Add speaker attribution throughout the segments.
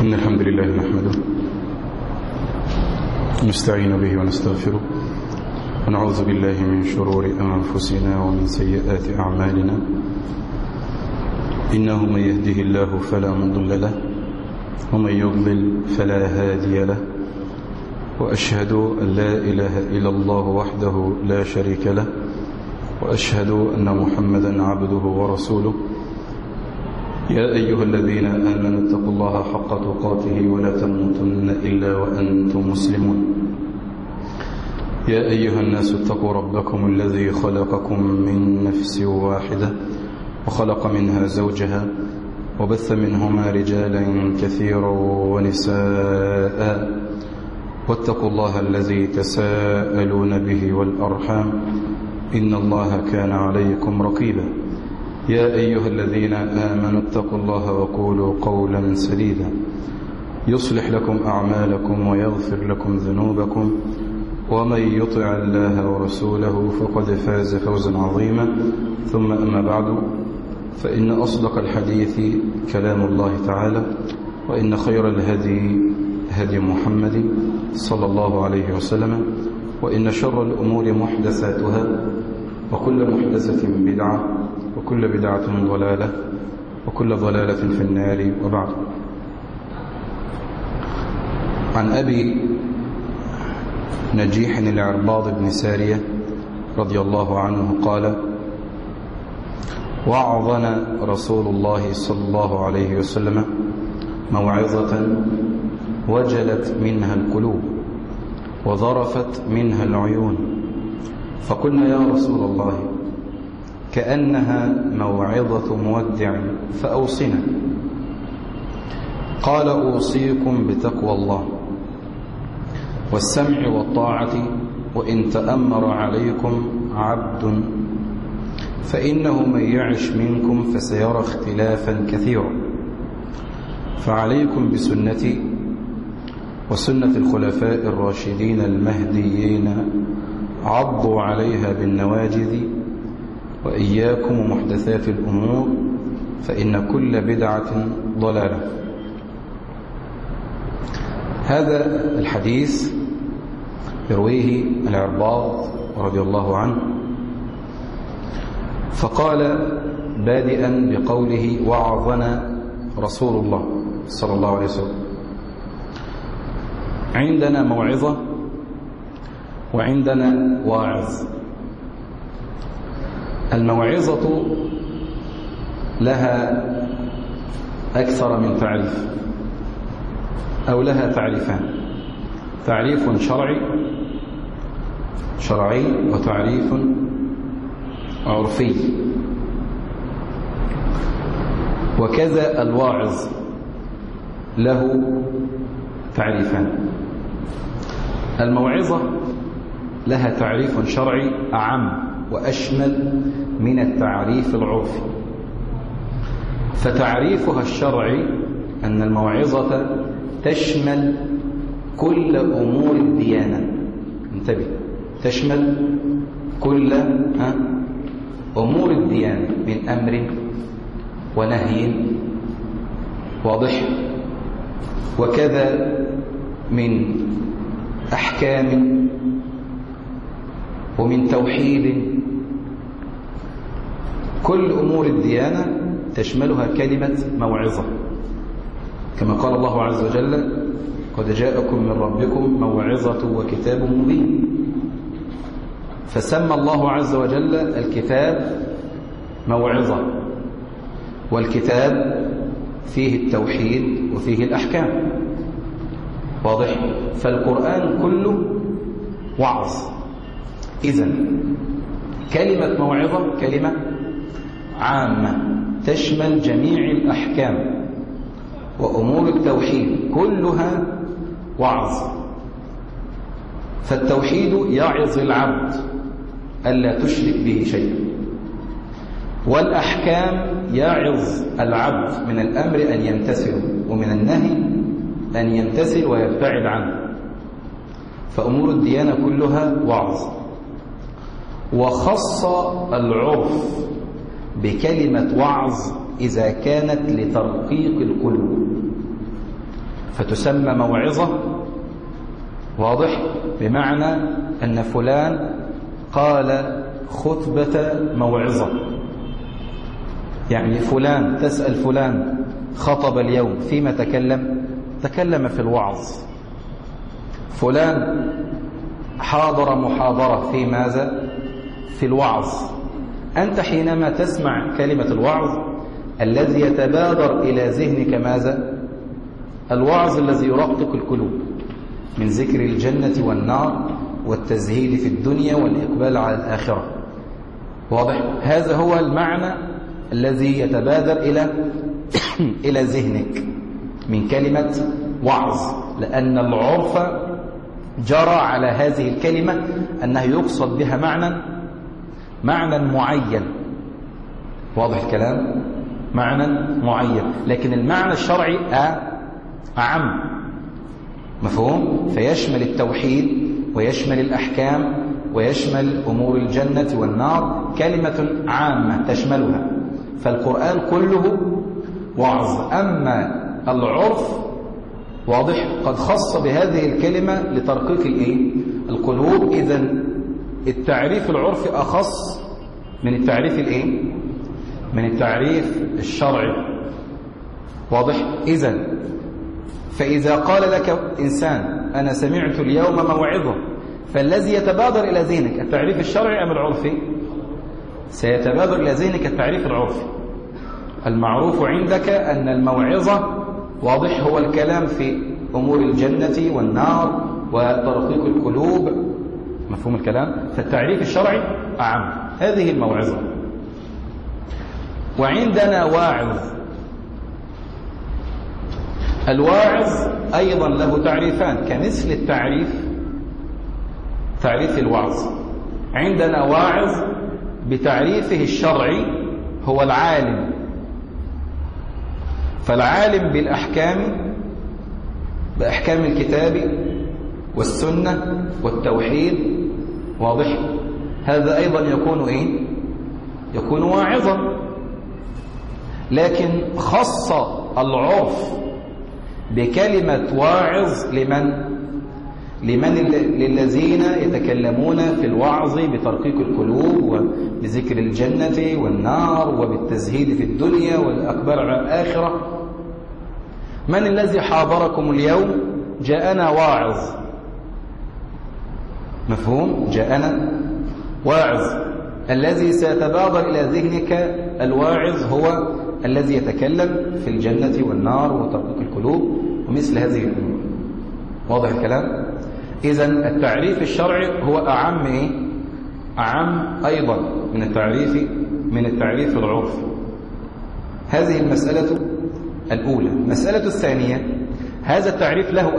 Speaker 1: إن الحمد لله نحمده نستعين به ونستغفره ونعوذ بالله من شرور أنفسنا ومن سيئات أعمالنا إنه من يهده الله فلا مضل له ومن يضلل فلا هادي له وأشهد أن لا إله إلا الله وحده لا شريك له وأشهد أن محمدا عبده ورسوله يا أيها الذين آمنوا اتقوا الله حق تقاته ولا تموتن إلا وأنتم مسلمون يا أيها الناس اتقوا ربكم الذي خلقكم من نفس واحدة وخلق منها زوجها وبث منهما رجالا كثيرا ونساء واتقوا الله الذي تساءلون به والأرحام إن الله كان عليكم رقيبا يا أيها الذين آمنوا اتقوا الله وقولوا قولا سديدا يصلح لكم أعمالكم ويغفر لكم ذنوبكم ومن يطع الله ورسوله فقد فاز فوزا عظيما ثم أما بعد فإن أصدق الحديث كلام الله تعالى وإن خير الهدي هدي محمد صلى الله عليه وسلم وإن شر الأمور محدثاتها وكل محدثة بدعة وكل بدعة ضلالة وكل ضلالة في النار وبعد. عن أبي نجيح العرباض بن سارية رضي الله عنه قال: وعظنا رسول الله صلى الله عليه وسلم موعظة وجلت منها القلوب وظرفت منها العيون، فقلنا يا رسول الله كأنها موعظة مودع فأوصنا. قال: أوصيكم بتقوى الله والسمع والطاعة وإن تأمر عليكم عبد، فإنه من يعش منكم فسيرى اختلافا كثيرا، فعليكم بسنتي وسنة الخلفاء الراشدين المهديين عضوا عليها بالنواجذ، وإياكم ومحدثات الأمور فإن كل بدعة ضلالة. هذا الحديث يرويه العرباض رضي الله عنه، فقال بادئا بقوله: وعظنا رسول الله صلى الله عليه وسلم. عندنا موعظة وعندنا واعظ. الموعظة لها أكثر من تعريف أو لها تعريفان: تعريف شرعي وتعريف عرفي، وكذا الواعظ له تعريفان. الموعظة لها تعريف شرعي أعم وأشمل من التعريف العرفي، فتعريفها الشرعي أن الموعظة تشمل كل أمور الديانة. انتبه، تشمل كل أمور الديانة من أمر ونهي، واضح، وكذا من أحكام ومن توحيد. كل أمور الديانة تشملها كلمة موعظة، كما قال الله عز وجل: قد جاءكم من ربكم موعظة وكتاب مبين. فسمى الله عز وجل الكتاب موعظة، والكتاب فيه التوحيد وفيه الأحكام، واضح. فالقرآن كله وعظ. إذن كلمة موعظة كلمة عامة تشمل جميع الأحكام وأمور التوحيد، كلها وعظ. فالتوحيد يعظ العبد ألا تشرك به شيئا، والأحكام يعظ العبد من الأمر أن يمتثل ومن النهي أن يمتثل ويبتعد عنه. فأمور الديانة كلها وعظ. وخص العرف بكلمة وعظ إذا كانت لترقيق القلوب، فتسمى موعظة. واضح؟ بمعنى أن فلان قال خطبة موعظة، يعني فلان تسأل فلان خطب اليوم فيما تكلم في الوعظ. فلان حاضر محاضرة في ماذا؟ في الوعظ. أنت حينما تسمع كلمة الوعظ الذي يتبادر إلى ذهنك ماذا؟ الوعظ الذي يرقق القلوب من ذكر الجنة والنار والتزهيد في الدنيا والإقبال على الآخرة. واضح؟ هذا هو المعنى الذي يتبادر إلى ذهنك من كلمة وعظ، لأن العرف جرى على هذه الكلمة أنه يقصد بها معنى معين. واضح الكلام؟ معنى معين، لكن المعنى الشرعي أعم. مفهوم؟ فيشمل التوحيد ويشمل الأحكام ويشمل أمور الجنة والنار، كلمة عامة تشملها. فالقرآن كله وعظ. أما العرف واضح قد خص بهذه الكلمة لترقيق القلوب. إذن التعريف العرفي أخص من التعريف من التعريف الشرعي. واضح؟ إذن فإذا قال لك إنسان أنا سمعت اليوم موعظة، فالذي يتبادر إلى ذهنك التعريف الشرعي أم العرفي؟ سيتبادر إلى ذهنك التعريف العرفي. المعروف عندك أن الموعظة واضح هو الكلام في أمور الجنة والنار وترقيق القلوب. مفهوم الكلام؟ فالتعريف الشرعي أعم. هذه الموعظة. وعندنا واعظ. الواعظ أيضا له تعريفان كمثل تعريف الوعظ. عندنا واعظ بتعريفه الشرعي هو العالم، فالعالم بأحكام الكتاب والسنة والتوحيد. واضح؟ هذا أيضا يكون واعظا. لكن خص العرف بكلمة واعظ للذين يتكلمون في الوعظ بترقيق القلوب وبذكر الجنة والنار وبالتزهيد في الدنيا والإقبال على الآخرة. من الذي حاضركم اليوم؟ جاءنا واعظ. مفهوم؟ جاءنا واعظ. الذي سيتبادر إلى ذهنك الواعظ هو الذي يتكلم في الجنة والنار وترقيق القلوب ومثل هذه الأمور. واضح الكلام؟ إذن التعريف الشرعي هو أعم أيضا من التعريف العرفي. هذه المسألة الأولى. المسألة الثانية، هذا التعريف له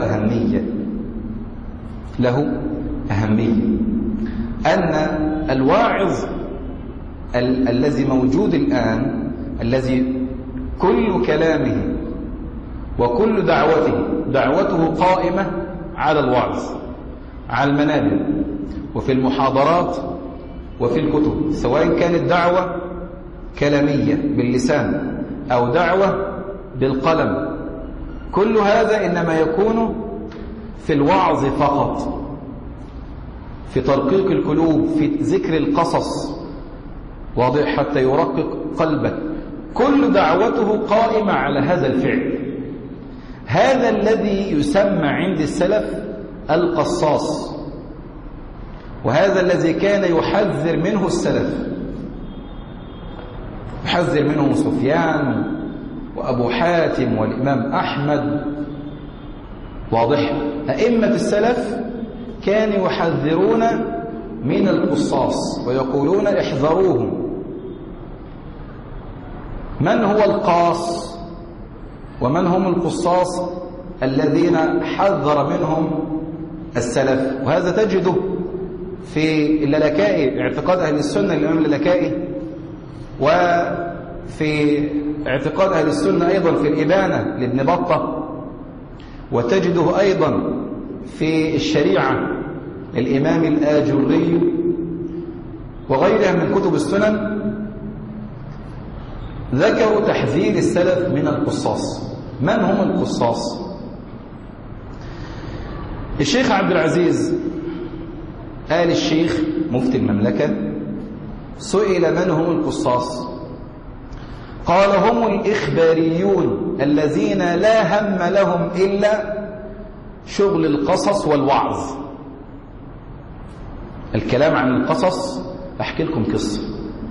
Speaker 1: أهمية أن الواعظ الذي موجود الآن، الذي كل كلامه وكل دعوته قائمة على الوعظ، على المنابر وفي المحاضرات وفي الكتب، سواء كانت دعوة كلامية باللسان أو دعوة بالقلم، كل هذا إنما يكون في الوعظ فقط، في ترقيق القلوب، في ذكر القصص. واضح؟ حتى يرقق قلبك. كل دعوته قائمة على هذا الفعل. هذا الذي يسمى عند السلف القصاص، وهذا الذي كان يحذر منه السلف، يحذر منه سفيان وأبو حاتم والإمام أحمد. واضح؟ أئمة السلف كانوا يحذرون من القصاص ويقولون احذروهم. من هو القاص ومن هم القصاص الذين حذر منهم السلف؟ وهذا تجده في اللالكائي، اعتقاد أهل السنة الإمام اللالكائي، وفي اعتقاد أهل السنة أيضا في الإبانة لابن بطة، وتجده أيضا في الشريعة الإمام الآجري وغيرها من كتب السنن. ذكروا تحذير السلف من القصاص. من هم القصاص؟ الشيخ عبد العزيز آل الشيخ مفتي المملكة سئل من هم القصاص؟ قال هم الإخباريون الذين لا هم لهم إلا شغل القصص والوعظ. الكلام عن القصص، أحكي لكم قصة،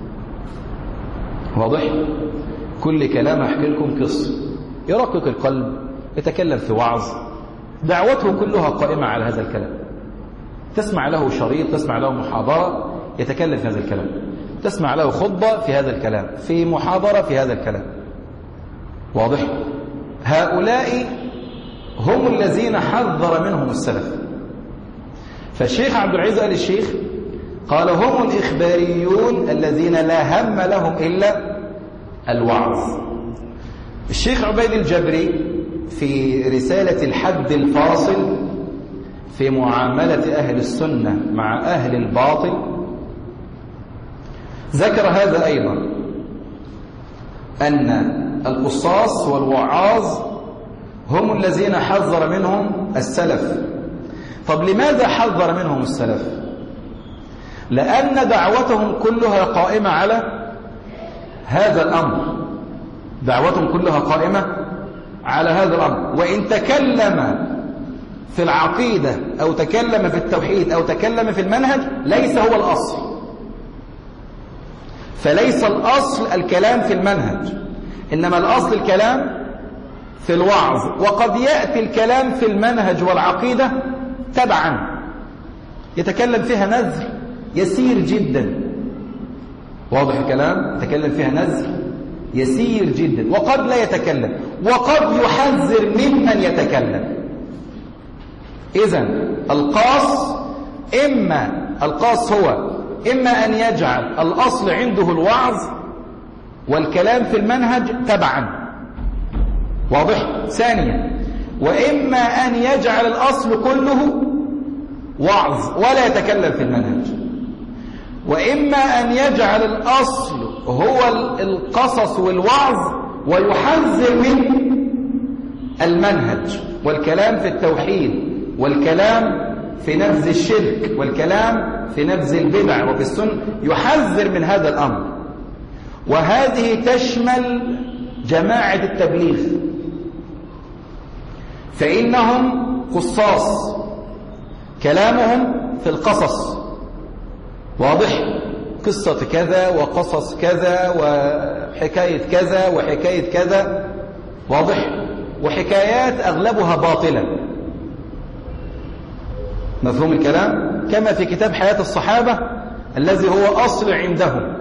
Speaker 1: واضح؟ كل كلام أحكي لكم قصة يرقق القلب، يتكلم في وعظ، دعوته كلها قائمة على هذا الكلام. تسمع له شريط، تسمع له محاضرة يتكلم في هذا الكلام، تسمع له خطبة في هذا الكلام، في محاضرة في هذا الكلام، واضح؟ هؤلاء هم الذين حذر منهم السلف. فالشيخ عبد العزيز آل الشيخ قال هم الإخباريون الذين لا هم لهم إلا الوعظ. الشيخ عبيد الجبري في رسالة الحد الفاصل في معاملة أهل السنة مع أهل الباطل ذكر هذا أيضا، أن القصاص والوعاظ هم الذين حذر منهم السلف. طب لماذا حذر منهم السلف؟ لأن دعوتهم كلها قائمة على هذا الأمر، دعوتهم كلها قائمة على هذا الأمر. وإن تكلم في العقيدة أو تكلم في التوحيد أو تكلم في المنهج ليس هو الأصل، فليس الأصل الكلام في المنهج، إنما الأصل الكلام في الوعظ. وقد يأتي الكلام في المنهج والعقيدة تبعا يتكلم فيها نذر يسير جدا، واضح الكلام؟ يتكلم فيها نذر يسير جدا، وقد لا يتكلم، وقد يحذر ممن يتكلم. إذن القاص هو إما أن يجعل الأصل عنده الوعظ والكلام في المنهج تبعا، واضح؟ ثانيا، وإما أن يجعل الأصل كله وعظ ولا يتكلم في المنهج، وإما أن يجعل الأصل هو القصص والوعظ ويحذر من المنهج والكلام في التوحيد والكلام في نبذ الشرك والكلام في نبذ البدع وفي السنة، يحذر من هذا الأمر. وهذه تشمل جماعة التبليغ، فإنهم قصاص، كلامهم في القصص، واضح؟ قصة كذا وقصص كذا وحكاية كذا وحكاية كذا، واضح؟ وحكايات أغلبها باطلة، مفهوم الكلام؟ كما في كتاب حياة الصحابة الذي هو أصل عندهم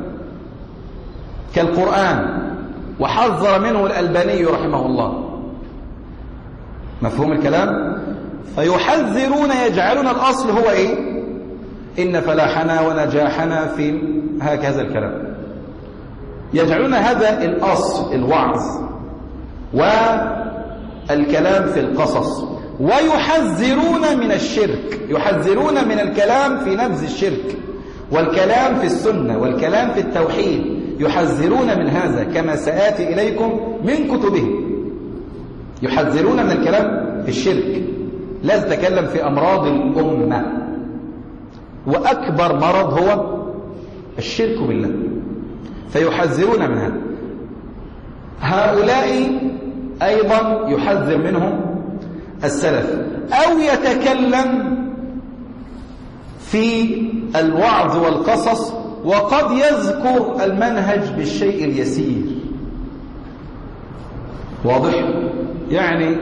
Speaker 1: كالقرآن، وحذر منه الألباني رحمه الله، مفهوم الكلام؟ فيحذرون، يجعلون الأصل هو إيه؟ إن فلاحنا ونجاحنا في هكذا الكلام، يجعلون هذا الأصل الوعظ والكلام في القصص، ويحذرون من الشرك، يحذرون من الكلام في نبذ الشرك والكلام في السنة والكلام في التوحيد، يحذرون من هذا كما سآتي إليكم من كتبهم. يحذرون من الكلام في الشرك، لا تتكلم في أمراض الأمة، وأكبر مرض هو الشرك بالله، فيحذرون من هذا. هؤلاء أيضا يحذر منهم السلف، أو يتكلم في الوعظ والقصص وقد يذكر المنهج بالشيء اليسير، واضح؟ يعني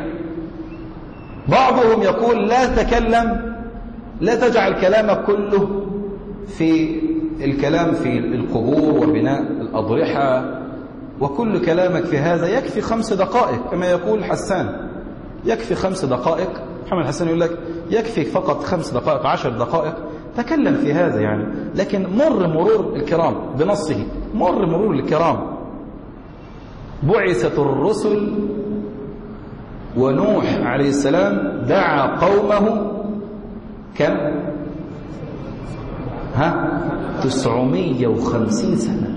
Speaker 1: بعضهم يقول لا تكلم، لا تجعل كلامك كله في الكلام في القبور وبناء الأضرحة، وكل كلامك في هذا يكفي 5 دقائق كما يقول حسان، يكفي 5 دقائق. محمد حسان يقول لك يكفي فقط 5 دقائق 10 دقائق تكلم في هذا يعني، لكن مرور الكرام بنصه، مرور الكرام. بعثت الرسل ونوح عليه السلام دعا قومه كم؟ 950 سنة،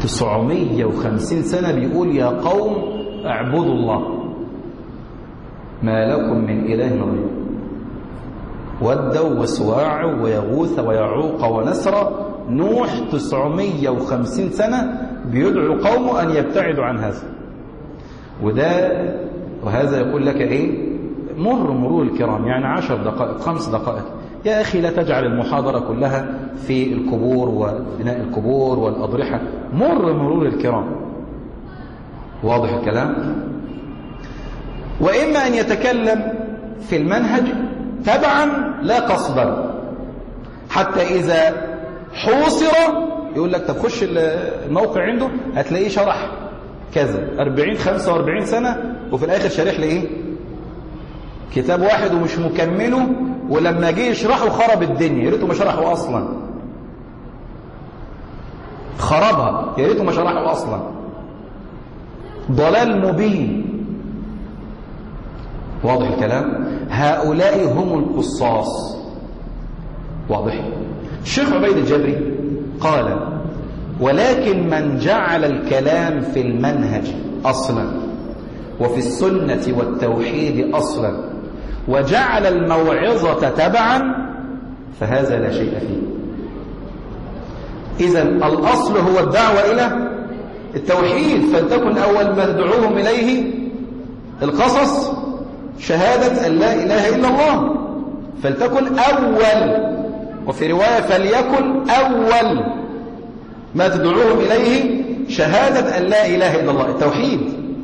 Speaker 1: 950 سنة بيقول يا قوم اعبدوا الله. ما لكم من إله غيره ودوا وسواعوا ويغوث ويعوق ونسرا. نوح 950 سنة بيدعو قومه أن يبتعدوا عن هذا. وهذا يقول لك إيه؟ مرور الكرام، يعني 10 دقائق 5 دقائق. يا أخي لا تجعل المحاضرة كلها في القبور وبناء القبور والأضرحة. مرور الكرام. واضح الكلام؟ وإما أن يتكلم في المنهج تبعا لا قصدا، حتى إذا حوصر يقول لك طب خش الموقع عنده هتلاقيه شرح كذا 40-45 سنة، وفي الآخر شارح لي إيه؟ كتاب واحد ومش مكمله، ولما جه يشرحه خرب الدنيا. يا ريته ما شرحه أصلا، خربها. يا ريته ما شرحه أصلا. ضلال مبين. واضح الكلام؟ هؤلاء هم القصاص. واضح؟ الشيخ عبيد الجبري قال: ولكن من جعل الكلام في المنهج أصلا وفي السنة والتوحيد أصلا وجعل الموعظة تبعا فهذا لا شيء فيه. إذن الأصل هو الدعوة إلى التوحيد، فلتكن أول ما تدعوهم إليه القصص شهادة أن لا إله إلا الله، فلتكن أول. وفي رواية فليكن أول ما تدعوهم إليه شهادة أن لا إله إلا الله، التوحيد.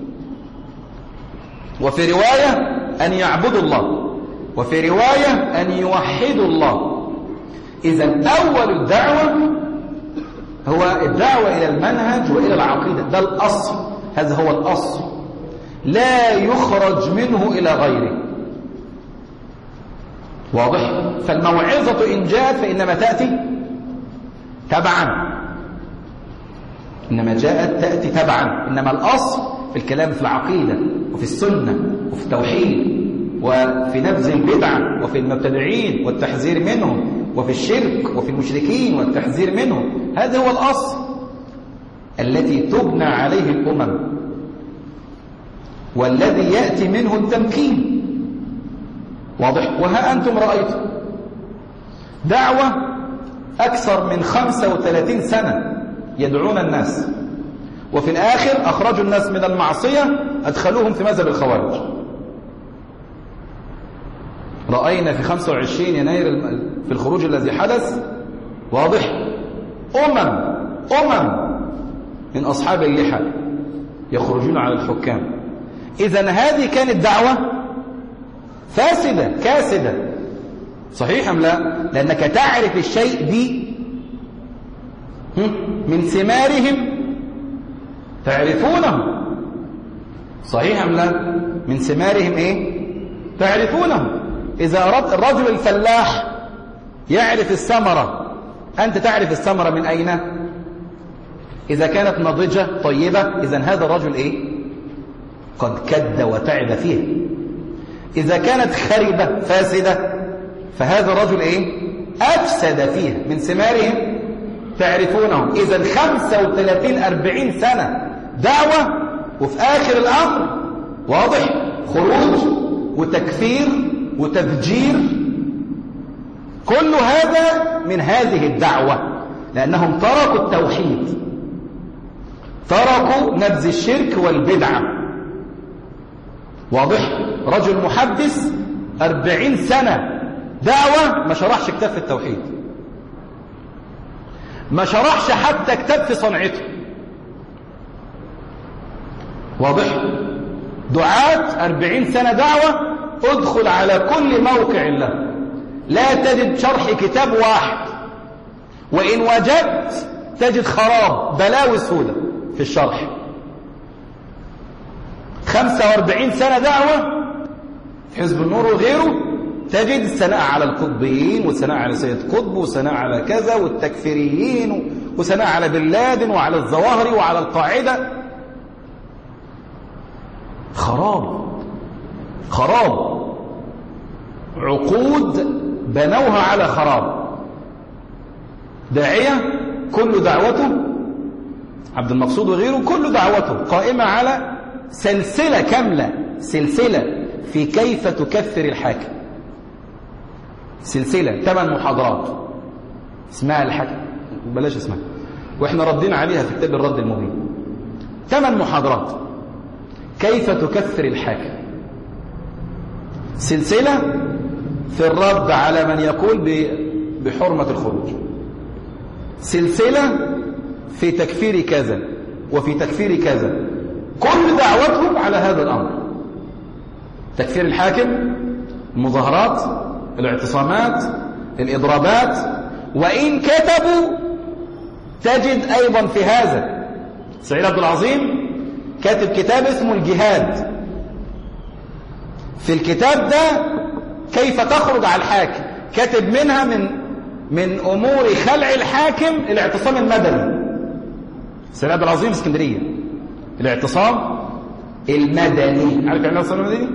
Speaker 1: وفي رواية أن يعبدوا الله، وفي رواية أن يوحدوا الله. إذن أول الدعوة هو الدعوة إلى المنهج وإلى العقيدة. ده الأصل، هذا هو الأصل، لا يخرج منه إلى غيره. واضح؟ فالموعظة إن جاءت فإنما تأتي تبعا، إنما جاءت تأتي تبعا. إنما الأصل في الكلام في العقيدة وفي السنة وفي التوحيد وفي نبذ البدعة وفي المبتدعين والتحذير منهم وفي الشرك وفي المشركين والتحذير منهم. هذا هو الأصل التي تبنى عليه الأمم والذي يأتي منه التمكين. واضح؟ وها أنتم رأيتم دعوة أكثر من 35 سنة يدعون الناس، وفي الآخر أخرجوا الناس من المعصية، أدخلوهم في مذهب الخوارج. رأينا في 25 يناير في الخروج الذي حدث، واضح، أمم من أصحاب اللحى يخرجون على الحكام. إذن هذه كانت دعوة فاسدة كاسدة. صحيح أم لا؟ لأنك تعرف الشيء دي من ثمارهم تعرفونه. صحيح أم لا؟ من ثمارهم إيه؟ تعرفونه. إذا أردت الرجل الفلاح يعرف الثمرة، أنت تعرف الثمرة من أين؟ إذا كانت نضجة طيبة، إذن هذا الرجل إيه؟ قد كد وتعب فيه. إذا كانت خربة فاسدة فهذا الرجل إيه؟ أفسد فيه. من ثمارهم تعرفونهم. إذن 35-40 سنة دعوة، وفي آخر الأمر واضح خروج وتكفير وتفجير. كل هذا من هذه الدعوة، لأنهم تركوا التوحيد، تركوا نبذ الشرك والبدعة. واضح؟ رجل محدث 40 سنة دعوة ما شرحش كتاب في التوحيد، ما شرحش حتى كتاب في صنعته. واضح؟ دعاة 40 سنة دعوة، ادخل على كل موقع له لا تجد شرح كتاب واحد، وإن وجدت تجد خراب بلاوي سودة في الشرح. 45 سنة دعوة في حزب النور وغيره، تجد الثناء على القطبيين والثناء على سيد قطب والثناء على كذا والتكفيريين والثناء على بن لادن وعلى الظواهري وعلى القاعدة. خراب عقود بنوها على خراب. داعية كل دعوته، عبد المقصود وغيره، كل دعوته قائمة على سلسلة كاملة، سلسلة في كيف تكفر الحاكم، سلسلة 8 محاضرات اسمها الحاكم، بلاش اسمها، واحنا ردين عليها في كتاب الرد المبين. 8 محاضرات كيف تكفر الحاكم، سلسلة في الرد على من يقول بحرمة الخروج، سلسلة في تكفير كذا وفي تكفير كذا، كل دعوتهم على هذا الأمر: تكفير الحاكم، المظاهرات، الاعتصامات، الإضرابات. وإن كتبوا تجد أيضا في هذا سعيد عبد العظيم كاتب كتاب اسمه الجهاد. في الكتاب ده كيف تخرج على الحاكم، كاتب منها من أمور خلع الحاكم الاعتصام المدني. سعيد عبد العظيم اسكندرية، الاعتصام المدني. عارف يعني الاعتصام المدني؟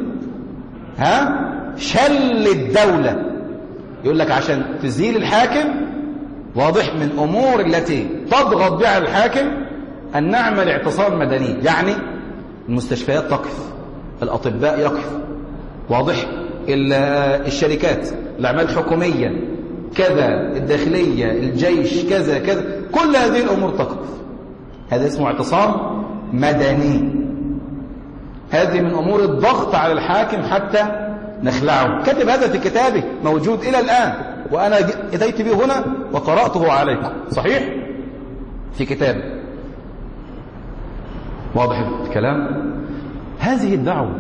Speaker 1: شل الدولة. يقول لك عشان تزيل الحاكم، واضح من أمور التي تضغط بها الحاكم أن نعمل اعتصام مدني، يعني المستشفيات تقف، الأطباء يقف، واضح، الشركات، الأعمال الحكومية كذا، الداخلية، الجيش كذا كذا، كل هذه الأمور تقف. هذا اسمه اعتصام مدني. هذه من أمور الضغط على الحاكم حتى نخلعه. كتب هذا في كتابه موجود إلى الآن، وأنا أتيت به هنا وقرأته عليكم، صحيح؟ في كتابه. واضح الكلام؟ هذه الدعوة.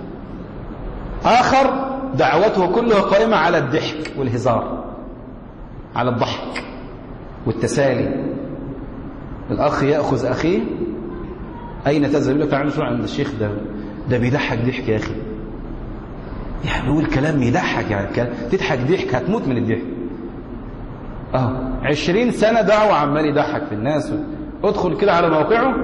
Speaker 1: آخر دعوته كلها قائمة على الضحك والهزار، على الضحك والتسالي. الأخ يأخذ أخيه: أين تذهب؟ يقول لك تعالى نشوف عند الشيخ ده بيضحك ضحك يا أخي. يعني بيقول كلام يضحك، يعني تضحك ضحك هتموت من الضحك. 20 سنة دعوة عمال يضحك في الناس. ادخل كده على موقعه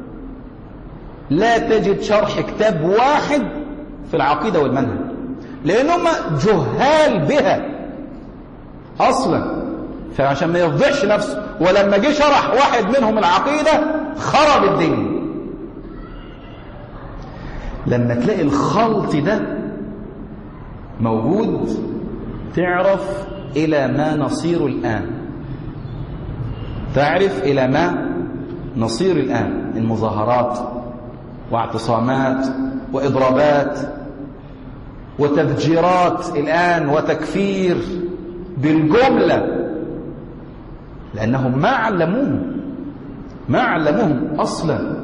Speaker 1: لا تجد شرح كتاب واحد في العقيدة والمنهج، لأنهم جهال بها أصلا، فعشان ما يفضحش نفسه. ولما جه شرح واحد منهم العقيدة خرب الدنيا. لما تلاقي الخلط ده موجود تعرف إلى ما نصير الآن، تعرف إلى ما نصير الآن من مظاهرات واعتصامات وإضرابات وتفجيرات الآن وتكفير بالجملة، لأنهم ما علموهم أصلا.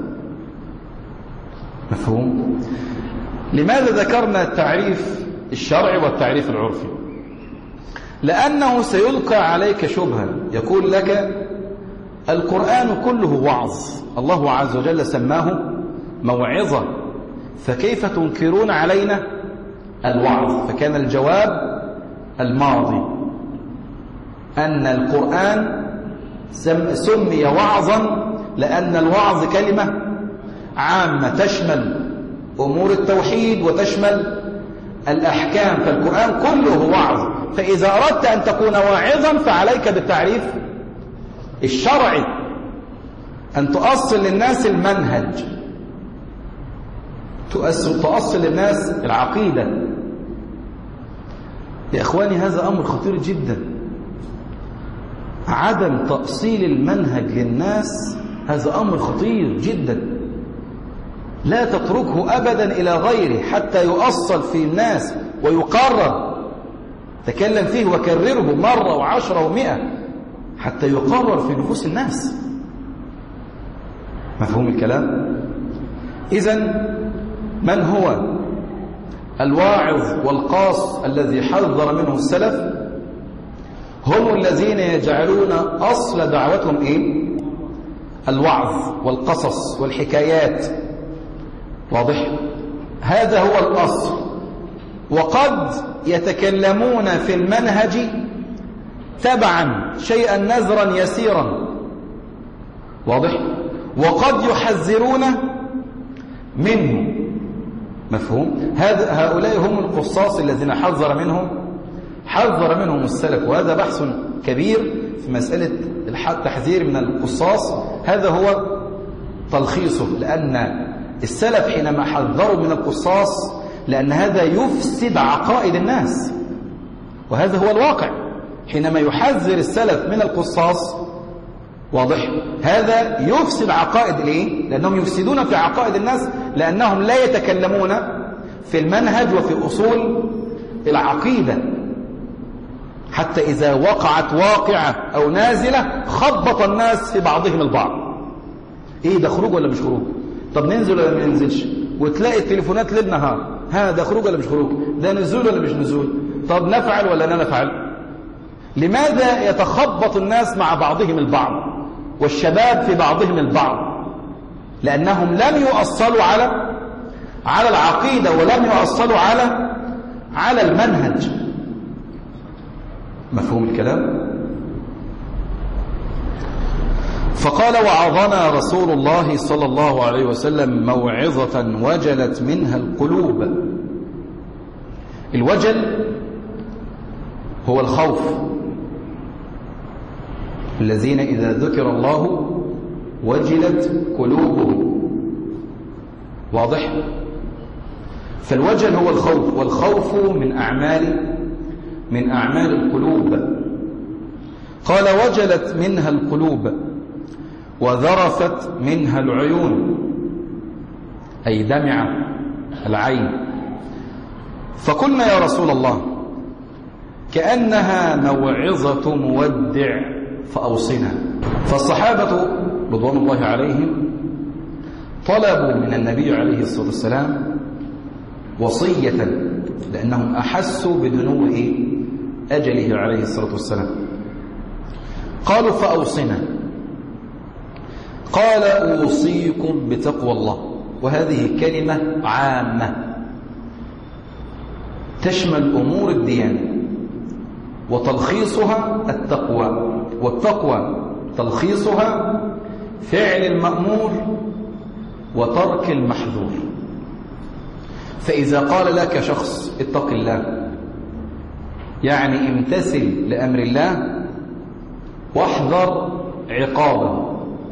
Speaker 1: مفهوم؟ لماذا ذكرنا التعريف الشرعي والتعريف العرفي؟ لأنه سيلقى عليك شبهة، يقول لك القرآن كله وعظ، الله عز وجل سماه موعظة، فكيف تنكرون علينا الوعظ؟ فكان الجواب الماضي أن القرآن سمي وعظا لأن الوعظ كلمة عامة تشمل أمور التوحيد وتشمل الأحكام، فالقرآن كله وعظ. فإذا أردت أن تكون واعظا فعليك بالتعريف الشرعي، أن تؤصل للناس المنهج، تؤصل للناس العقيدة. يا إخواني هذا أمر خطير جدا. عدم تأصيل المنهج للناس هذا أمر خطير جدا، لا تتركه أبدا إلى غيره حتى يؤصل في الناس ويقرر. تكلم فيه وكرره مرة وعشرة ومئة حتى يقرر في نفوس الناس. مفهوم الكلام؟ إذن من هو الواعظ والقاص الذي حذر منه السلف؟ هم الذين يجعلون أصل دعوتهم إيه؟ الوعظ والقصص والحكايات. واضح؟ هذا هو الأصل. وقد يتكلمون في المنهج تبعا شيئا نذرا يسيرا، واضح، وقد يحذرون منه. مفهوم؟ هؤلاء هم القصاص الذين حذر منهم السلف. وهذا بحث كبير في مسألة التحذير من القصاص، هذا هو تلخيصه. لأن السلف حينما حذروا من القصاص لأن هذا يفسد عقائد الناس، وهذا هو الواقع. حينما يحذر السلف من القصاص، واضح، هذا يفسد عقائد. ليه؟ لأنهم يفسدون في عقائد الناس، لأنهم لا يتكلمون في المنهج وفي أصول العقيدة، حتى إذا وقعت واقعة أو نازلة خبط الناس في بعضهم البعض. إيه ده، خروج ولا مش خروج؟ طب ننزل ولا ما ننزلش؟ وتلاقي التليفونات ليل نهار، ده خروج ولا مش خروج؟ ده نزول ولا مش نزول؟ طب نفعل ولا لا نفعل؟ لماذا يتخبط الناس مع بعضهم البعض والشباب في بعضهم البعض؟ لأنهم لم يؤصلوا على العقيدة، ولم يؤصلوا على المنهج. مفهوم الكلام؟ فقال: وعظنا رسول الله صلى الله عليه وسلم موعظة وجلت منها القلوب. الوجل هو الخوف، الذين إذا ذكر الله وجلت قلوبهم. واضح؟ فالوجل هو الخوف، والخوف من أعمال القلوب. قال: وجلت منها القلوب وذرفت منها العيون، أي دمع العين. فقلنا: يا رسول الله، كأنها موعظة مودع فأوصنا. فالصحابة رضوان الله عليهم طلبوا من النبي عليه الصلاة والسلام وصية، لأنهم أحسوا بدنو أجله عليه الصلاة والسلام. قالوا: فأوصنا. قال: أوصيكم بتقوى الله. وهذه كلمة عامة تشمل أمور الديانة، وتلخيصها التقوى. والتقوى تلخيصها فعل المأمور وترك المحظور. فإذا قال لك شخص اتق الله، يعني امتثل لأمر الله واحذر عقابه.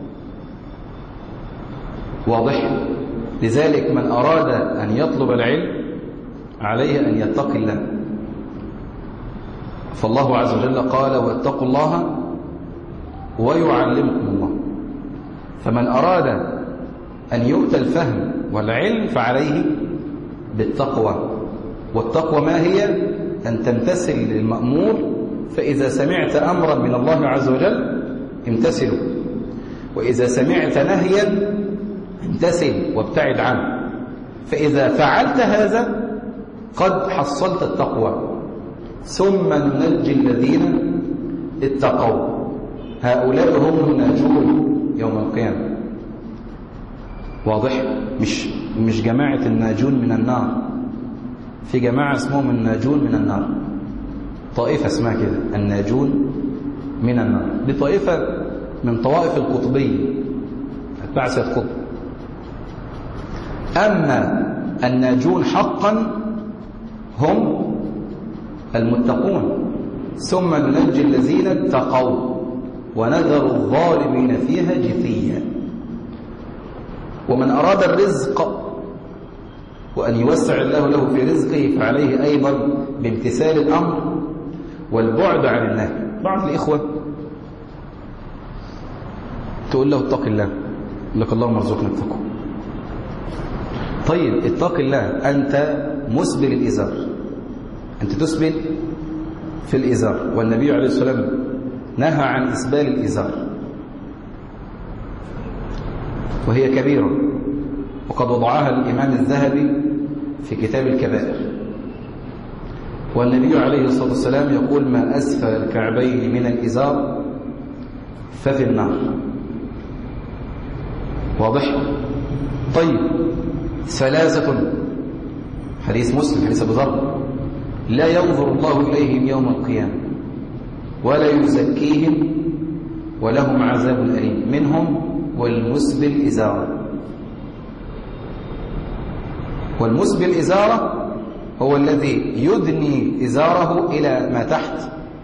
Speaker 1: واضح؟ لذلك من أراد أن يطلب العلم عليه أن يتقي الله. فالله عز وجل قال: واتقوا الله ويعلمكم الله. فمن أراد أن يؤتى الفهم والعلم فعليه بالتقوى. والتقوى ما هي؟ أن تمتثل للمأمور، فإذا سمعت أمرا من الله عز وجل امتثله، وإذا سمعت نهيا امتثل وابتعد عنه. فإذا فعلت هذا قد حصلت التقوى. ثم ننجي الذين اتقوا، هؤلاء هم الناجون يوم القيامة. واضح؟ مش جماعة الناجون من النار، في جماعة اسمهم الناجون من النار، طائفة اسمها كده الناجون من النار. دي طائفة من طوائف القطبية، أتباع سيد قطب. أما الناجون حقا هم المتقون. ثم ننجي الذين اتقوا ونذر الظالمين فيها جثيا. ومن أراد الرزق وأن يوسع الله له في رزقه فعليه أيضا بامتثال الأمر والبعد عن النهي. بعض الإخوة تقول له اتق الله، يقول لك اللهم ارزقنا التقوى. طيب اتق الله، أنت مسبل الإزار، أنت تسبل في الإزار، والنبي عليه الصلاة والسلام نهى عن إسبال الإزار، وهي كبيرة، وقد وضعها الإمام الذهبي في كتاب الكبائر. والنبي عليه الصلاة والسلام يقول: ما أسفل الكعبين من الإزار ففي النار. واضح؟ طيب، ثلاثة، حديث مسلم، حديث أبو ذر: لا ينظر الله إليهم يوم القيامة ولا يزكيهم ولهم عذاب أليم. منهم والمسبل إزارة. والمسبل إزارة هو الذي يدني إزاره إلى ما تحت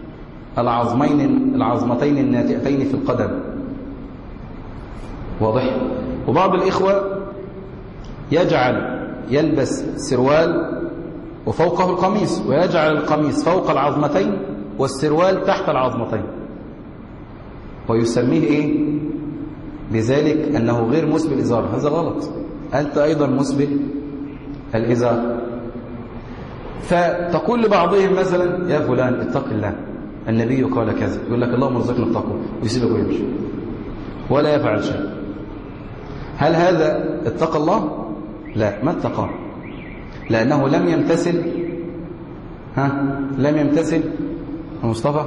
Speaker 1: العظمتين الناتئتين في القدم. واضح؟ وبعض الإخوة يجعل يلبس سروال وفوقه القميص، ويجعل القميص فوق العظمتين والسروال تحت العظمتين، ويسميه إيه؟ بذلك أنه غير مسبل الإزار. هذا غلط، أنت أيضا مسبل الإزار. فتقول لبعضهم مثلا: يا فلان اتق الله، النبي قال كذا. يقول لك: اللهم ارزقنا التقوى، ويسيبك ويمشي ولا يفعل شيء. هل هذا اتقى الله؟ لا، ما اتقاه، لأنه لم يمتثل. لم يمتثل مصطفى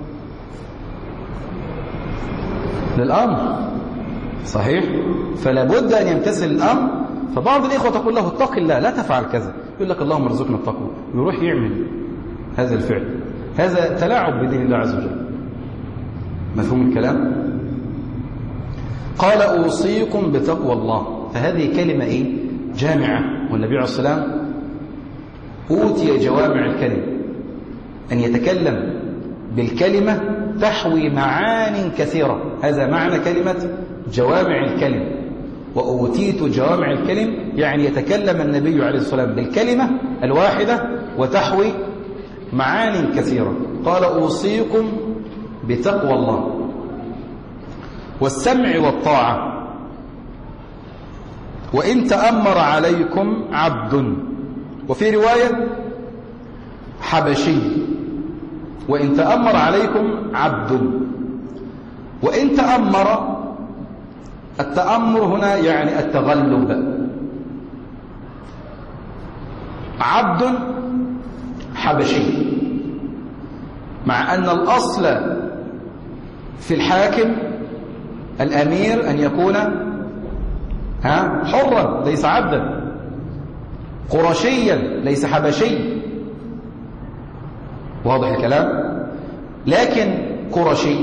Speaker 1: للأمر، صحيح؟ فلا بد أن يمتثل الأمر. فبعض الإخوة تقول له: اتق الله، لا تفعل كذا. يقول لك: اللهم ارزقنا التقوى، ويروح يعمل هذا الفعل. هذا تلاعب بدين الله عز وجل. مفهوم الكلام؟ قال: أوصيكم بتقوى الله. فهذه كلمة إيه؟ جامعة. والنبي عليه الصلاة والسلام أوتي جوامع الكلم، أن يتكلم بالكلمة تحوي معان كثيرة. هذا معنى كلمة جوامع الكلم. وأوتيت جوامع الكلم يعني يتكلم النبي عليه الصلاة والسلام بالكلمة الواحدة وتحوي معان كثيرة. قال: أوصيكم بتقوى الله والسمع والطاعة، وإن تأمر عليكم عبد، وفي رواية حبشي، وإن تأمر عليكم عبد. وإن تأمر، التأمر هنا يعني التغلب. عبد حبشي، مع أن الأصل في الحاكم الأمير أن يكون حرا ليس عبدا، قرشيا ليس حبشي. واضح الكلام؟ لكن قرشي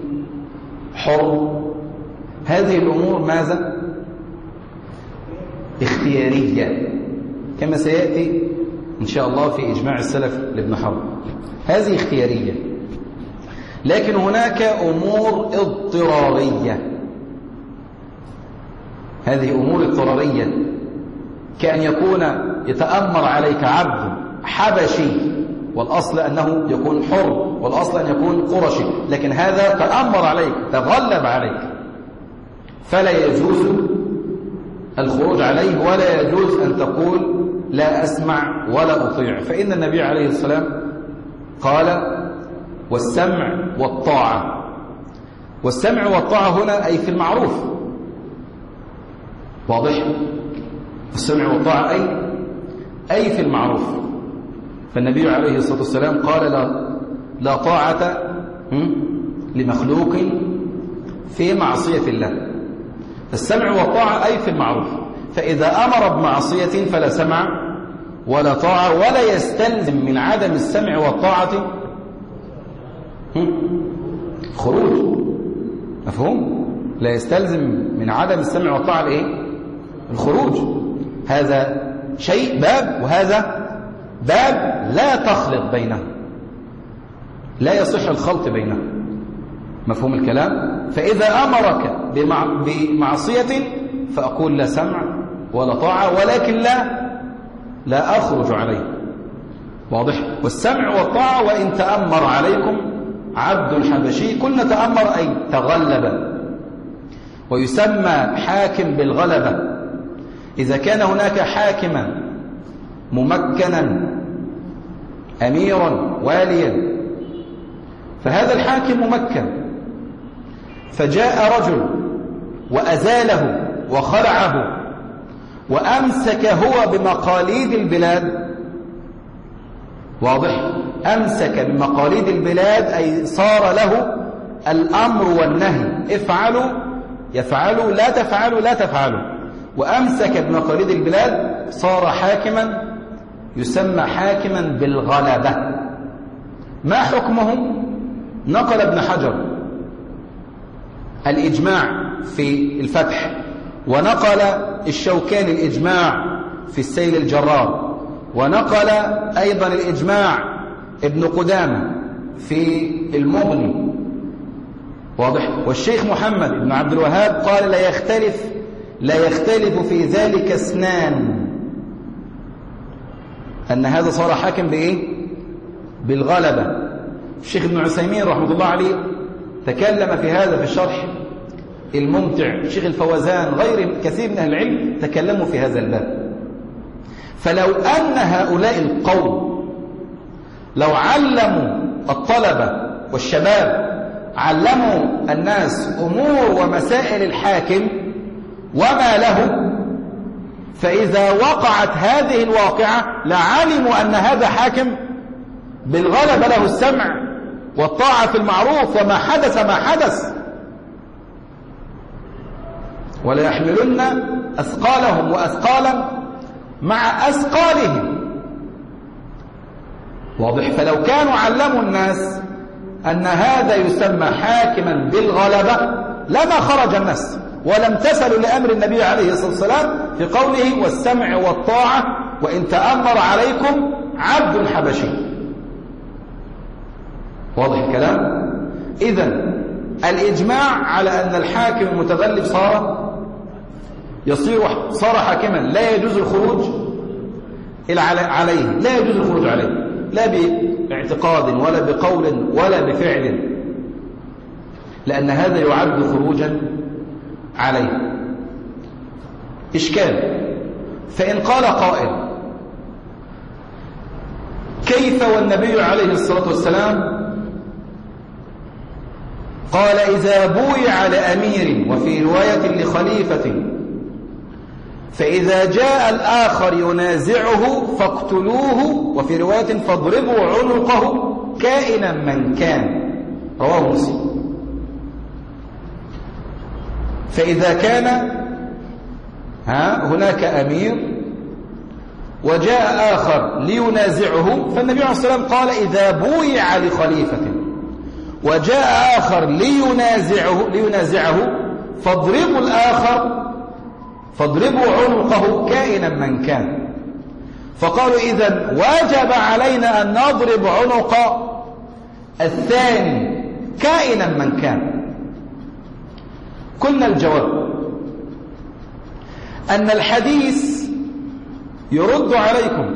Speaker 1: حر. هذه الأمور ماذا؟ اختيارية، كما سيأتي إن شاء الله في إجماع السلف لابن حرب. هذه اختيارية، لكن هناك أمور اضطرارية. هذه أمور اضطرارية، كأن يكون يتأمر عليك عبد حبشي، والأصل أنه يكون حر، والأصل أن يكون قرشي، لكن هذا تأمر عليك، تغلب عليك، فلا يجوز الخروج عليه، ولا يجوز أن تقول لا أسمع ولا أطيع. فإن النبي عليه السلام قال: والسمع والطاعة. والسمع والطاعة هنا أي في المعروف. واضح؟ السمع والطاعة أي في المعروف. فالنبي عليه الصلاة والسلام قال: لا طاعة لمخلوق في معصية الله. السمع والطاعة أي في المعروف. فإذا أمر بمعصية فلا سمع ولا طاعة، ولا يستلزم من عدم السمع والطاعة خروج. مفهوم؟ لا يستلزم من عدم السمع والطاعة الخروج. هذا شيء باب، وهذا باب لا تخلط بينهم، لا يصح الخلط بينهم. مفهوم الكلام؟ فإذا أمرك بمعصية فأقول لا سمع ولا طاعة، ولكن لا أخرج عليه. واضح؟ والسمع والطاعة وإن تأمر عليكم عبد حبشي. كنا تأمر أي تغلب، ويسمى حاكم بالغلبة إذا كان هناك حاكما ممكنا أميرا واليا. فهذا الحاكم ممكن، فجاء رجل وأزاله وخلعه وأمسك هو بمقاليد البلاد. واضح؟ أمسك بمقاليد البلاد أي صار له الأمر والنهي، افعلوا يفعلوا، لا تفعلوا لا تفعلوا. وأمسك بمقاليد البلاد، صار حاكما، يسمى حاكما بالغلبة. ما حكمه؟ نقل ابن حجر الإجماع في الفتح، ونقل الشوكاني الإجماع في السيل الجرار، ونقل أيضا الإجماع ابن قدامة في المغني. واضح؟ والشيخ محمد بن عبد الوهاب قال لا يختلف في ذلك اثنان. أن هذا صار حاكم بإيه؟ بالغلبة. الشيخ ابن عثيمين رحمة الله عليه تكلم في هذا في الشرح الممتع. الشيخ الفوزان غير كثير من أهل العلم تكلموا في هذا الباب. فلو أن هؤلاء القوم لو علموا الطلبة والشباب، علموا الناس أمور ومسائل الحاكم وما له، فإذا وقعت هذه الواقعة لعلموا أن هذا حاكم بالغلبة، له السمع والطاعة في المعروف، وما حدث ما حدث، ولا يحملن أثقالهم وأثقالا مع أثقالهم. واضح؟ فلو كانوا علموا الناس أن هذا يسمى حاكما بالغلبة لما خرج الناس ولم تسلوا لأمر النبي عليه الصلاة والسلام في قوله والسمع والطاعة وإن تأمر عليكم عبد حبشي. واضح الكلام؟ إذن الإجماع على أن الحاكم المتغلب صار حاكما، لا يجوز الخروج عليه، لا يجوز الخروج عليه، لا باعتقاد ولا بقول ولا بفعل، لأن هذا يعد خروجا عليه. إشكال: فإن قال قائل كيف والنبي عليه الصلاة والسلام قال إذا بويع لأمير، وفي رواية لخليفة، فإذا جاء الآخر ينازعه فاقتلوه، وفي رواية فاضربوا عنقه كائنا من كان، رواه مسلم. فإذا كان هناك أمير وجاء آخر لينازعه، فالنبي عليه الصلاة والسلام قال إذا بويع لخليفة وجاء آخر لينازعه فاضربوا الآخر، فاضربوا عنقه كائنا من كان. فقالوا إذن واجب علينا أن نضرب عنق الثاني كائنا من كان. قلنا الجواب أن الحديث يرد عليكم،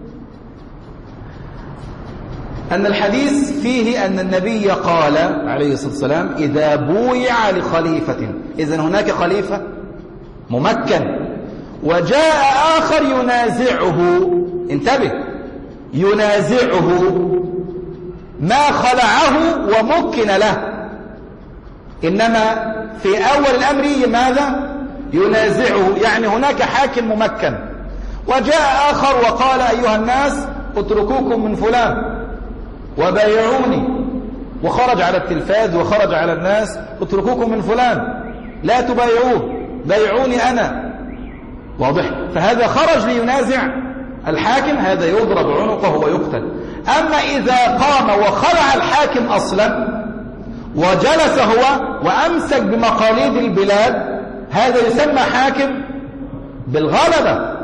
Speaker 1: أن الحديث فيه أن النبي قال عليه الصلاة والسلام إذا بويع لخليفة، إذن هناك خليفة ممكن وجاء آخر ينازعه، انتبه، ينازعه ما خلعه ومكن له، إنما في أول الأمر ماذا؟ ينازعه، يعني هناك حاكم ممكن، وجاء آخر وقال أيها الناس اتركوكم من فلان وبايعوني، وخرج على التلفاز وخرج على الناس اتركوكم من فلان لا تبايعوه، بايعوني أنا. واضح؟ فهذا خرج لينازع الحاكم، هذا يضرب عنقه ويقتل. أما إذا قام وخلع الحاكم أصلا وجلس هو وأمسك بمقاليد البلاد، هذا يسمى حاكم بالغلبة.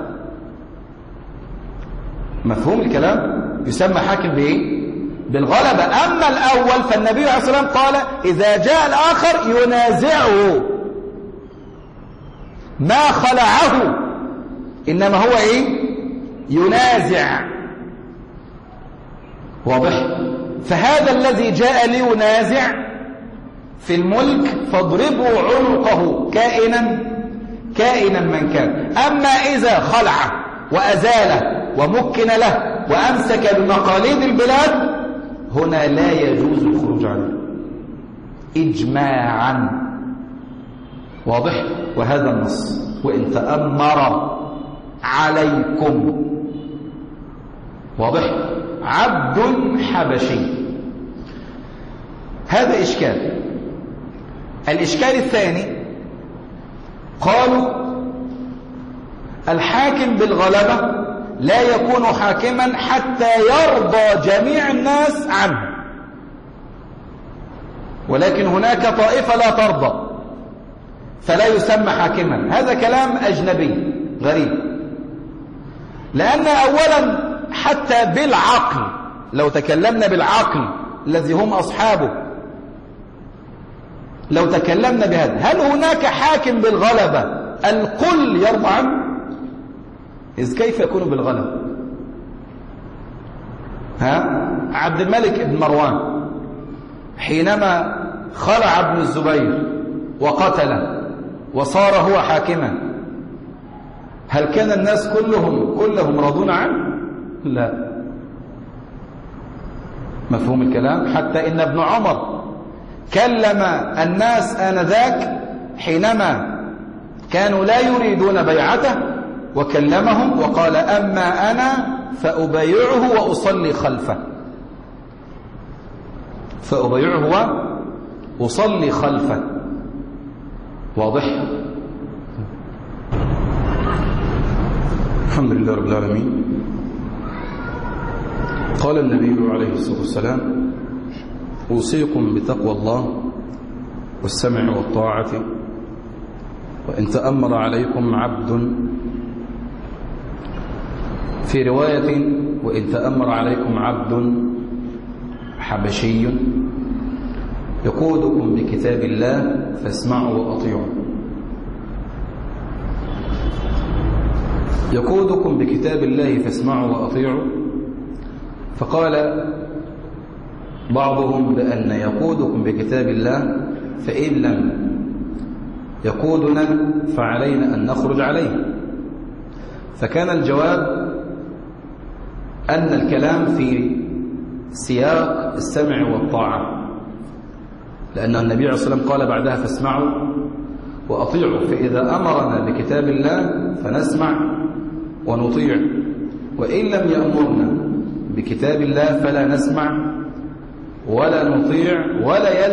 Speaker 1: مفهوم الكلام؟ يسمى حاكم بإيه؟ بالغلبة. أما الأول فالنبي عليه الصلاة والسلام قال إذا جاء الآخر ينازعه ما خلعه، إنما هو إيه؟ ينازع. واضح؟ فهذا الذي جاء لينازع في الملك فاضربوا عنقه كائنا من كان. أما إذا خلع وأزال ومكن له وأمسك بمقاليد البلاد، هنا لا يجوز الخروج عنه إجماعا. واضح؟ وهذا النص وإن تأمر عليكم، واضح؟ عبد حبشي. هذا إشكال. الإشكال الثاني قالوا الحاكم بالغلبة لا يكون حاكما حتى يرضى جميع الناس عنه، ولكن هناك طائفة لا ترضى فلا يسمى حاكما. هذا كلام أجنبي غريب، لأن أولا حتى بالعقل، لو تكلمنا بالعقل الذي هم أصحابه، لو تكلمنا بهذا، هل هناك حاكم بالغلبة الكل يرضى عنه؟ إذ كيف يكون بالغلبة؟ عبد الملك بن مروان حينما خلع ابن الزبير وقتله وصار هو حاكما، هل كان الناس كلهم راضون عنه؟ لا. مفهوم الكلام؟ حتى إن ابن عمر كلم الناس آنذاك حينما كانوا لا يريدون بيعته، وكلمهم وقال: أما أنا فأبايعه وأصلي خلفه. فأبايعه وأصلي خلفه. واضح؟ الحمد لله رب العالمين. قال النبي عليه الصلاة والسلام: أوصيكم بتقوى الله والسمع والطاعة، وإن تأمر عليكم عبد، في رواية: وإن تأمر عليكم عبد حبشي يقودكم بكتاب الله فاسمعوا وأطيعوا. يقودكم بكتاب الله فاسمعوا وأطيعوا. فقال بعضهم بأن يقودكم بكتاب الله، فإن لم يقودنا فعلينا أن نخرج عليه. فكان الجواب أن الكلام في سياق السمع والطاعة، لأن النبي عليه الصلاة والسلام قال بعدها: فاسمعوا وأطيعوا. فإذا أمرنا بكتاب الله فنسمع ونطيع، وإن لم يأمرنا بكتاب الله فلا نسمع ولا نطيع، ولا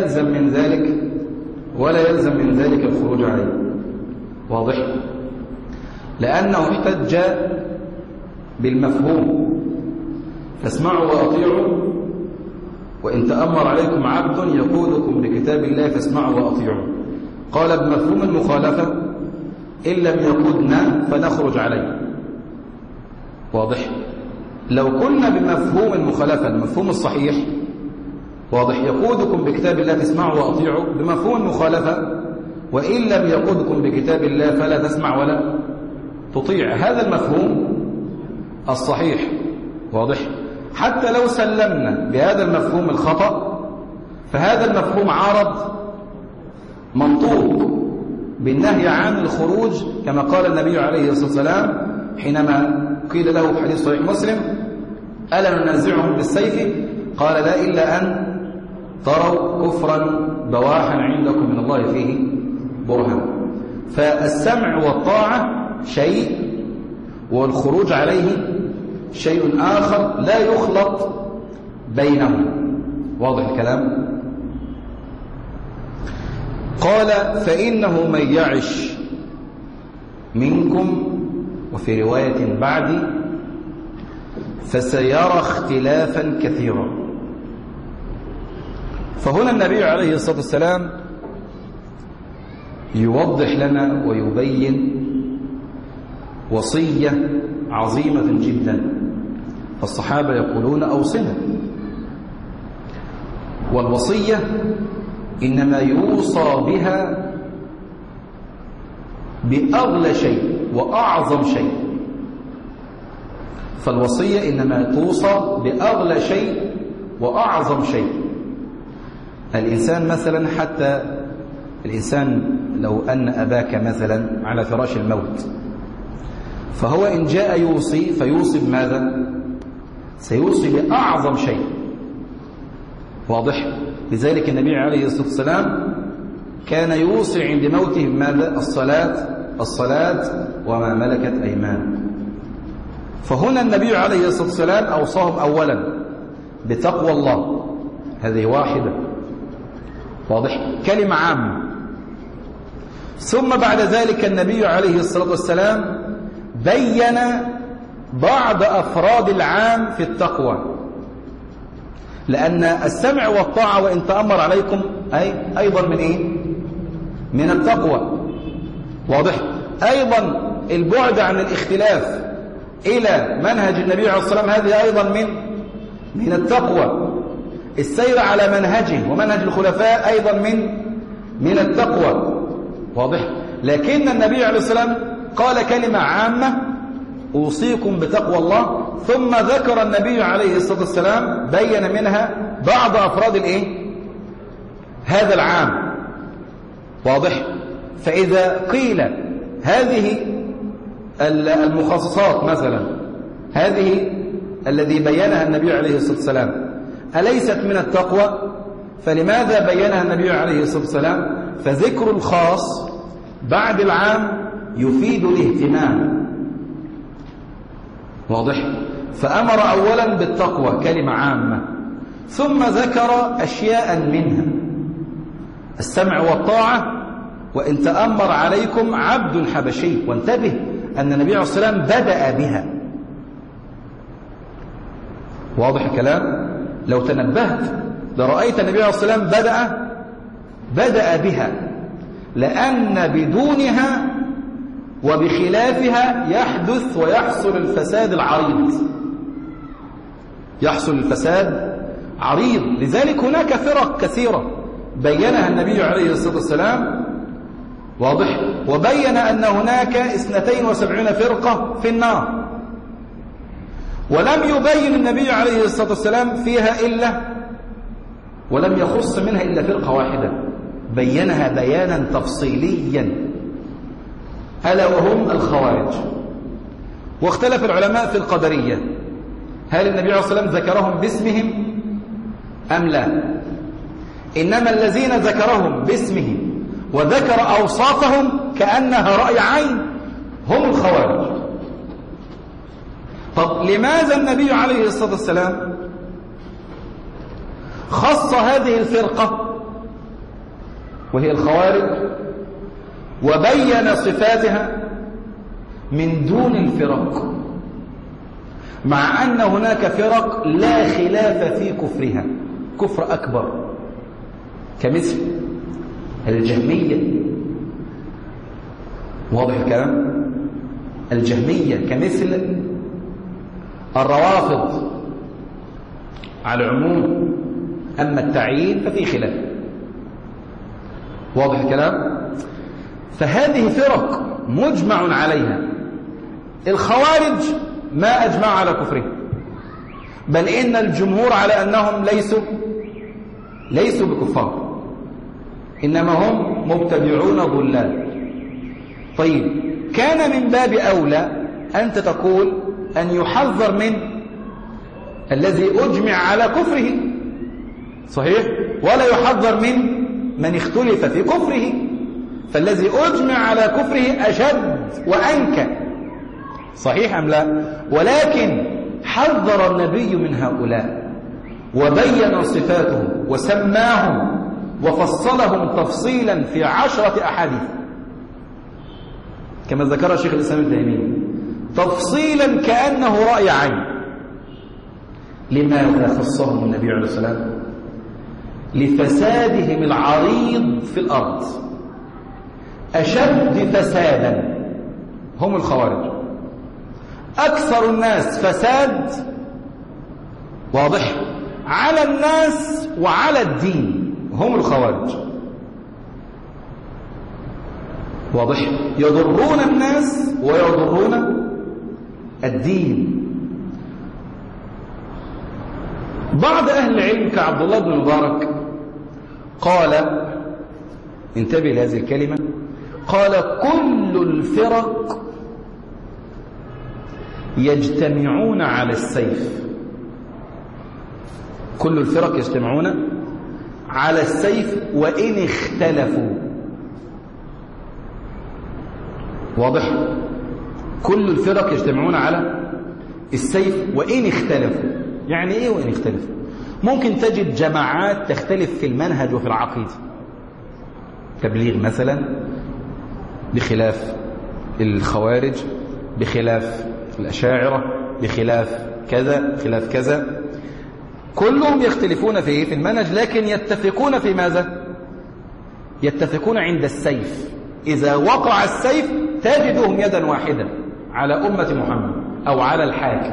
Speaker 1: يلزم من ذلك الخروج عليه. واضح؟ لأنه احتج بالمفهوم: فاسمعوا وأطيعوا، وإن تأمر عليكم عبد يقودكم بكتاب الله فاسمعوا وأطيعوا. قال بمفهوم المخالفة: إن لم يقودنا فنخرج عليه. واضح؟ لو قلنا بمفهوم المخالفة المفهوم الصحيح، واضح، يقودكم بكتاب الله فاسمعوا وأطيعوا، بمفهوم المخالفة: وإن لم يقودكم بكتاب الله فلا تسمع ولا تطيع. هذا المفهوم الصحيح. واضح؟ حتى لو سلمنا بهذا المفهوم الخطأ، فهذا المفهوم عارض منطوق بالنهي عن الخروج، كما قال النبي عليه الصلاة والسلام حينما قيل له في حديث صحيح مسلم: ألا ننازعهم بالسيف؟ قال: لا، إلا أن تروا كفرا بواحا عندكم من الله فيه برهان. فالسمع والطاعة شيء، والخروج عليه شيء آخر لا يخلط بينهم. واضح الكلام؟ قال: فإنه من يعش منكم، وفي رواية بعدي، فسيرى اختلافا كثيرا. فهنا النبي عليه الصلاة والسلام يوضح لنا ويبين وصية عظيمة جدا. فالصحابة يقولون: أوصنا. والوصية إنما يوصى بها بأغلى شيء وأعظم شيء. فالوصية إنما توصى بأغلى شيء وأعظم شيء. الإنسان مثلا، حتى الإنسان لو أن أباك مثلا على فراش الموت، فهو إن جاء يوصي فيوصي بماذا؟ سيوصي بأعظم شيء. واضح؟ لذلك النبي عليه الصلاة والسلام كان يوصي عند موته بماذا؟ الصلاة وما ملكت أيمان. فهنا النبي عليه الصلاة والسلام أوصاهم أولا بتقوى الله، هذه واحدة. واضح؟ كلمة عامة. ثم بعد ذلك النبي عليه الصلاة والسلام بين بعض أفراد العام في التقوى، لأن السمع والطاعة وإن تأمر عليكم أيضا من إيه؟ من التقوى. واضح؟ أيضا البعد عن الاختلاف إلى منهج النبي عليه الصلاة والسلام هذه أيضا من التقوى. السير على منهجه ومنهج الخلفاء أيضا من التقوى. واضح؟ لكن النبي عليه الصلاة والسلام قال كلمة عامة: أوصيكم بتقوى الله، ثم ذكر النبي عليه الصلاة والسلام بين منها بعض أفراد هذا العام. واضح؟ فإذا قيل هذه المخصصات مثلا، هذه الذي بينها النبي عليه الصلاة والسلام أليست من التقوى؟ فلماذا بينها النبي عليه الصلاة والسلام؟ فذكر الخاص بعد العام يفيد الاهتمام. واضح؟ فأمر أولا بالتقوى كلمة عامة، ثم ذكر أشياء منها السمع والطاعة وإن تأمر عليكم عبد حبشي. وانتبه أن النبي عليه الصلاة والسلام بدأ بها. واضح الكلام؟ لو تنبهت لرأيت النبي عليه الصلاة والسلام بدأ بها، لأن بدونها وبخلافها يحدث ويحصل الفساد العريض. يحصل الفساد عريض. لذلك هناك فرق كثيرة بينها النبي عليه الصلاة والسلام. واضح؟ وبين أن هناك 72 فرقة في النار، ولم يبين النبي عليه الصلاة والسلام فيها ولم يخص منها إلا فرقة واحدة، بينها بيانا تفصيليا، ألا وهم الخوارج. واختلف العلماء في القدرية، هل النبي عليه الصلاة والسلام ذكرهم باسمهم أم لا؟ إنما الذين ذكرهم باسمهم وذكر أوصافهم كأنها رأي عين هم الخوارج. طب لماذا النبي عليه الصلاة والسلام خص هذه الفرقة وهي الخوارج وبين صفاتها من دون الفرق، مع أن هناك فرق لا خلاف في كفرها، كفر أكبر، كمثل الجهمية. واضح الكلام؟ الجهمية كمثل الروافض على العموم، أما التعيين ففي خلاف. واضح الكلام؟ فهذه فرق مجمع عليها. الخوارج ما أجمع على كفره، بل إن الجمهور على أنهم ليسوا بكفار، إنما هم مبتدعون ضلال. طيب كان من باب أولى أنت تقول أن يحذر من الذي أجمع على كفره، صحيح؟ ولا يحذر من اختلف في كفره، فالذي أجمع على كفره أشد وأنكى، صحيح أم لا؟ ولكن حذر النبي من هؤلاء وبين صفاتهم وسماهم وفصلهم تفصيلا في 10 أحاديث كما ذكر شيخ الإسلام ابن تيمية، تفصيلا كأنه رأي عين. لماذا خصهم النبي عليه الصلاة والسلام؟ لفسادهم العريض في الأرض. أشد فسادا هم الخوارج، أكثر الناس فساد، واضح، على الناس وعلى الدين هم الخوارج. واضح؟ يضرون الناس ويضرون الدين. بعض أهل العلم كعبد الله بن مبارك قال، انتبه لهذه الكلمة، قال كل الفرق يجتمعون على السيف. كل الفرق يجتمعون على السيف وإن اختلفوا. واضح؟ كل الفرق يجتمعون على السيف وإن اختلفوا. يعني إيه وإن اختلفوا؟ ممكن تجد جماعات تختلف في المنهج وفي العقيدة، تبليغ مثلا بخلاف الخوارج، بخلاف الأشاعرة، بخلاف كذا، خلاف كذا، كلهم يختلفون في المنهج، لكن يتفقون في ماذا؟ يتفقون عند السيف. إذا وقع السيف تجدهم يدا واحدة على أمة محمد أو على الحاكم،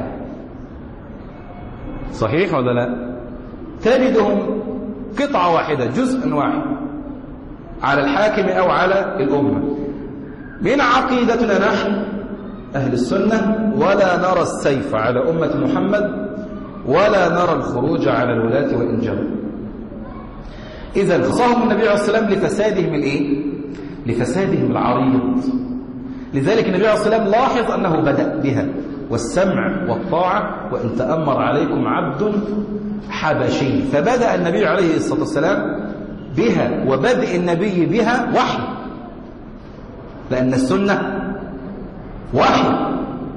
Speaker 1: صحيح ولا لا؟ تجدهم قطعة واحدة، جزء واحد على الحاكم أو على الأمة. من عقيدتنا نحن أهل السنة، ولا نرى السيف على أمة محمد، ولا نرى الخروج على الولاة وإن جروا. إذا خصهم النبي عليه الصلاة والسلام لفسادهم الإيه؟ لفسادهم العريض. لذلك النبي عليه الصلاة والسلام لاحظ أنه بدأ بها، والسمع والطاعة، وإن تأمر عليكم عبد حبشي. فبدأ النبي عليه الصلاة والسلام بها، وبدء النبي بها وحي، لأن السنة وحي.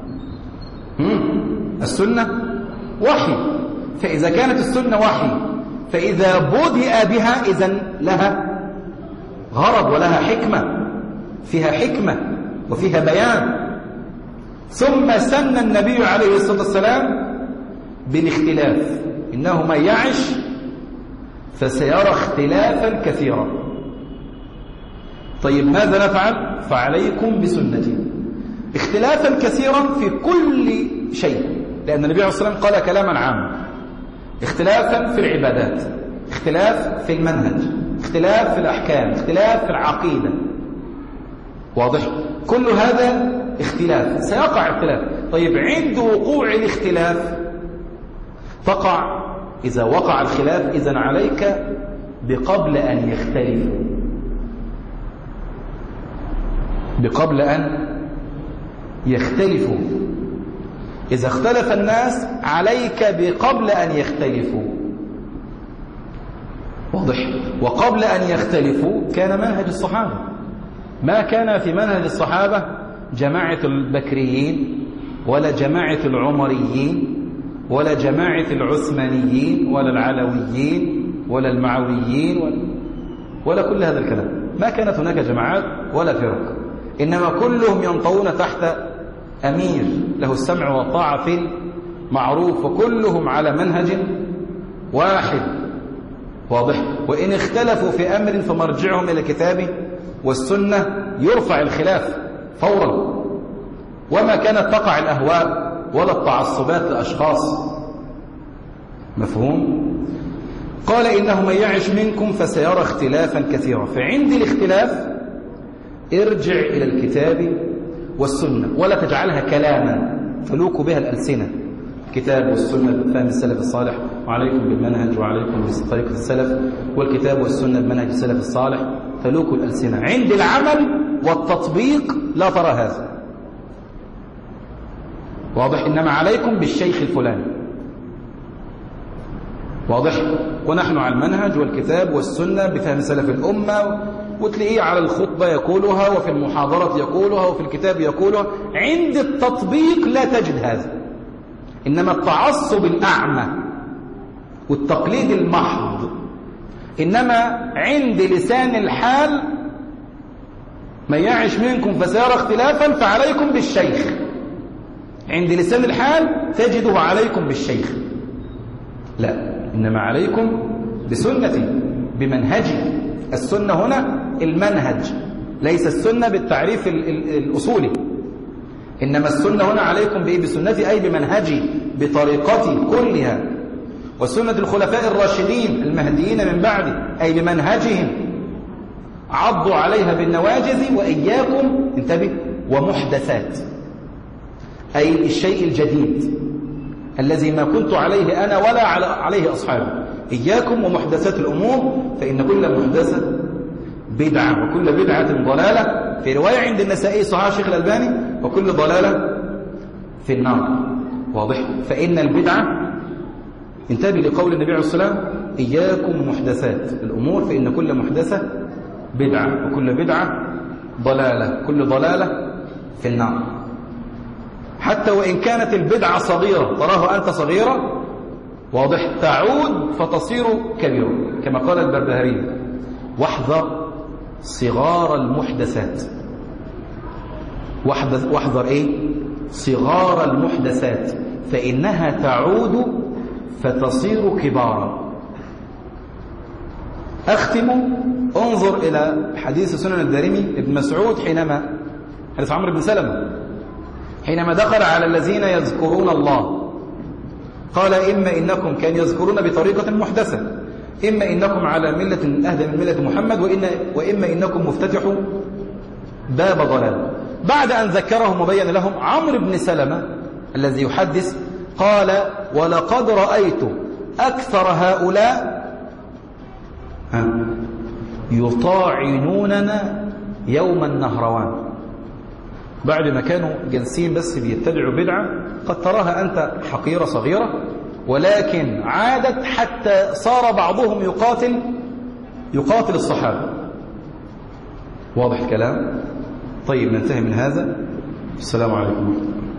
Speaker 1: السنة وحي، فإذا كانت السنة وحي، فإذا بدأ بها إذن لها غرض ولها حكمة، فيها حكمة وفيها بيان. ثم سن النبي عليه الصلاة والسلام بالاختلاف، إنه من يعش فسيرى اختلافا كثيرا. طيب ماذا نفعل؟ فعليكم بسنتي. اختلافا كثيرا في كل شيء، لأن النبي عليه الصلاة والسلام قال كلاما عاما. اختلافا في العبادات، اختلاف في المنهج، اختلاف في الأحكام، اختلاف في العقيدة. واضح؟ كل هذا اختلاف، سيقع اختلاف. طيب عند وقوع الاختلاف تقع، إذا وقع الخلاف إذن عليك بقبل أن يختلفوا، بقبل أن يختلفوا. إذا اختلف الناس عليك بقبل أن يختلفوا. واضح؟ وقبل أن يختلفوا كان منهج الصحابة، ما كان في منهج الصحابة جماعة البكريين، ولا جماعة العمريين، ولا جماعة العثمانيين، ولا العلويين، ولا المعويين، ولا كل هذا الكلام. ما كانت هناك جماعات ولا فرق، إنما كلهم ينطون تحت أمير له السمع والطاعة في المعروف، وكلهم على منهج واحد. واضح؟ وإن اختلفوا في أمر فمرجعهم إلى الكتاب والسنة، يرفع الخلاف فورا، وما كانت تقع الأهواء ولا التعصبات لأشخاص. مفهوم؟ قال إنه من يعش منكم فسيرى اختلافا كثيرا. فعند الاختلاف ارجع إلى الكتاب والسنة، ولا تجعلها كلاما تلوك بها الألسنة. الكتاب والسنة بفهم السلف الصالح، وعليكم بالمنهج، وعليكم بطريقة السلف، والكتاب والسنة بمنهج السلف الصالح، تلوك الألسنة. عند العمل والتطبيق لا ترى هذا. واضح؟ إنما عليكم بالشيخ الفلاني. واضح؟ ونحن على المنهج والكتاب والسنة بفهم سلف الأمة، وتلاقيه على الخطبة يقولها، وفي المحاضرة يقولها، وفي الكتاب يقولها. عند التطبيق لا تجد هذا، إنما التعصب الأعمى والتقليد المحض. إنما عند لسان الحال من يعش منكم فسيرى اختلافا فعليكم بالشيخ. عند لسان الحال تجده عليكم بالشيخ، لا، إنما عليكم بسنتي، بمنهجي. السنة هنا المنهج، ليس السنة بالتعريف الأصولي، إنما السنة هنا عليكم بإيه؟ بسنتي، أي بمنهجي، بطريقتي كلها، وسنة الخلفاء الراشدين المهديين من بعدي، أي بمنهجهم، عضوا عليها بالنواجذ. وإياكم، انتبه، ومحدثات، أي الشيء الجديد الذي ما كنت عليه أنا ولا عليه أصحابي. إياكم ومحدثات الأمور، فإن كل محدثة بدعة، وكل بدعة ضلالة. في رواية عند النسائي صحيح الشيخ الألباني: وكل ضلالة في النار. واضح؟ فإن البدعة، انتبه لقول النبي عليه الصلاة والسلام: إياكم محدثات الأمور، فإن كل محدثة بدعة، وكل بدعة ضلالة، كل ضلالة في النار. حتى وإن كانت البدعة صغيرة، تراه أنت صغيرة، واضح، تعود فتصير كبيرة، كما قال البربهاري: واحذر صغار المحدثات. واحذر إيه؟ صغار المحدثات، فإنها تعود فتصير كبارا. أختم، انظر إلى حديث سنن الدارمي ابن مسعود، حينما حديث عمرو بن سلمة، حينما دخل على الذين يذكرون الله قال: إما إنكم كان يذكرون بطريقة محدثة، إما إنكم على ملة أهدى من ملة محمد، وإما إنكم مفتتحوا باب ضلال. بعد أن ذكرهم وبين لهم، عمرو بن سلمة الذي يحدث قال: ولقد رأيت أكثر هؤلاء يطاعنوننا يوم النهروان. بعد ما كانوا جالسين بس بيتبعوا بدعة قد تراها أنت حقيرة صغيرة، ولكن عادت حتى صار بعضهم يقاتل الصحابة. واضح الكلام؟ طيب ننتهي من هذا. السلام عليكم.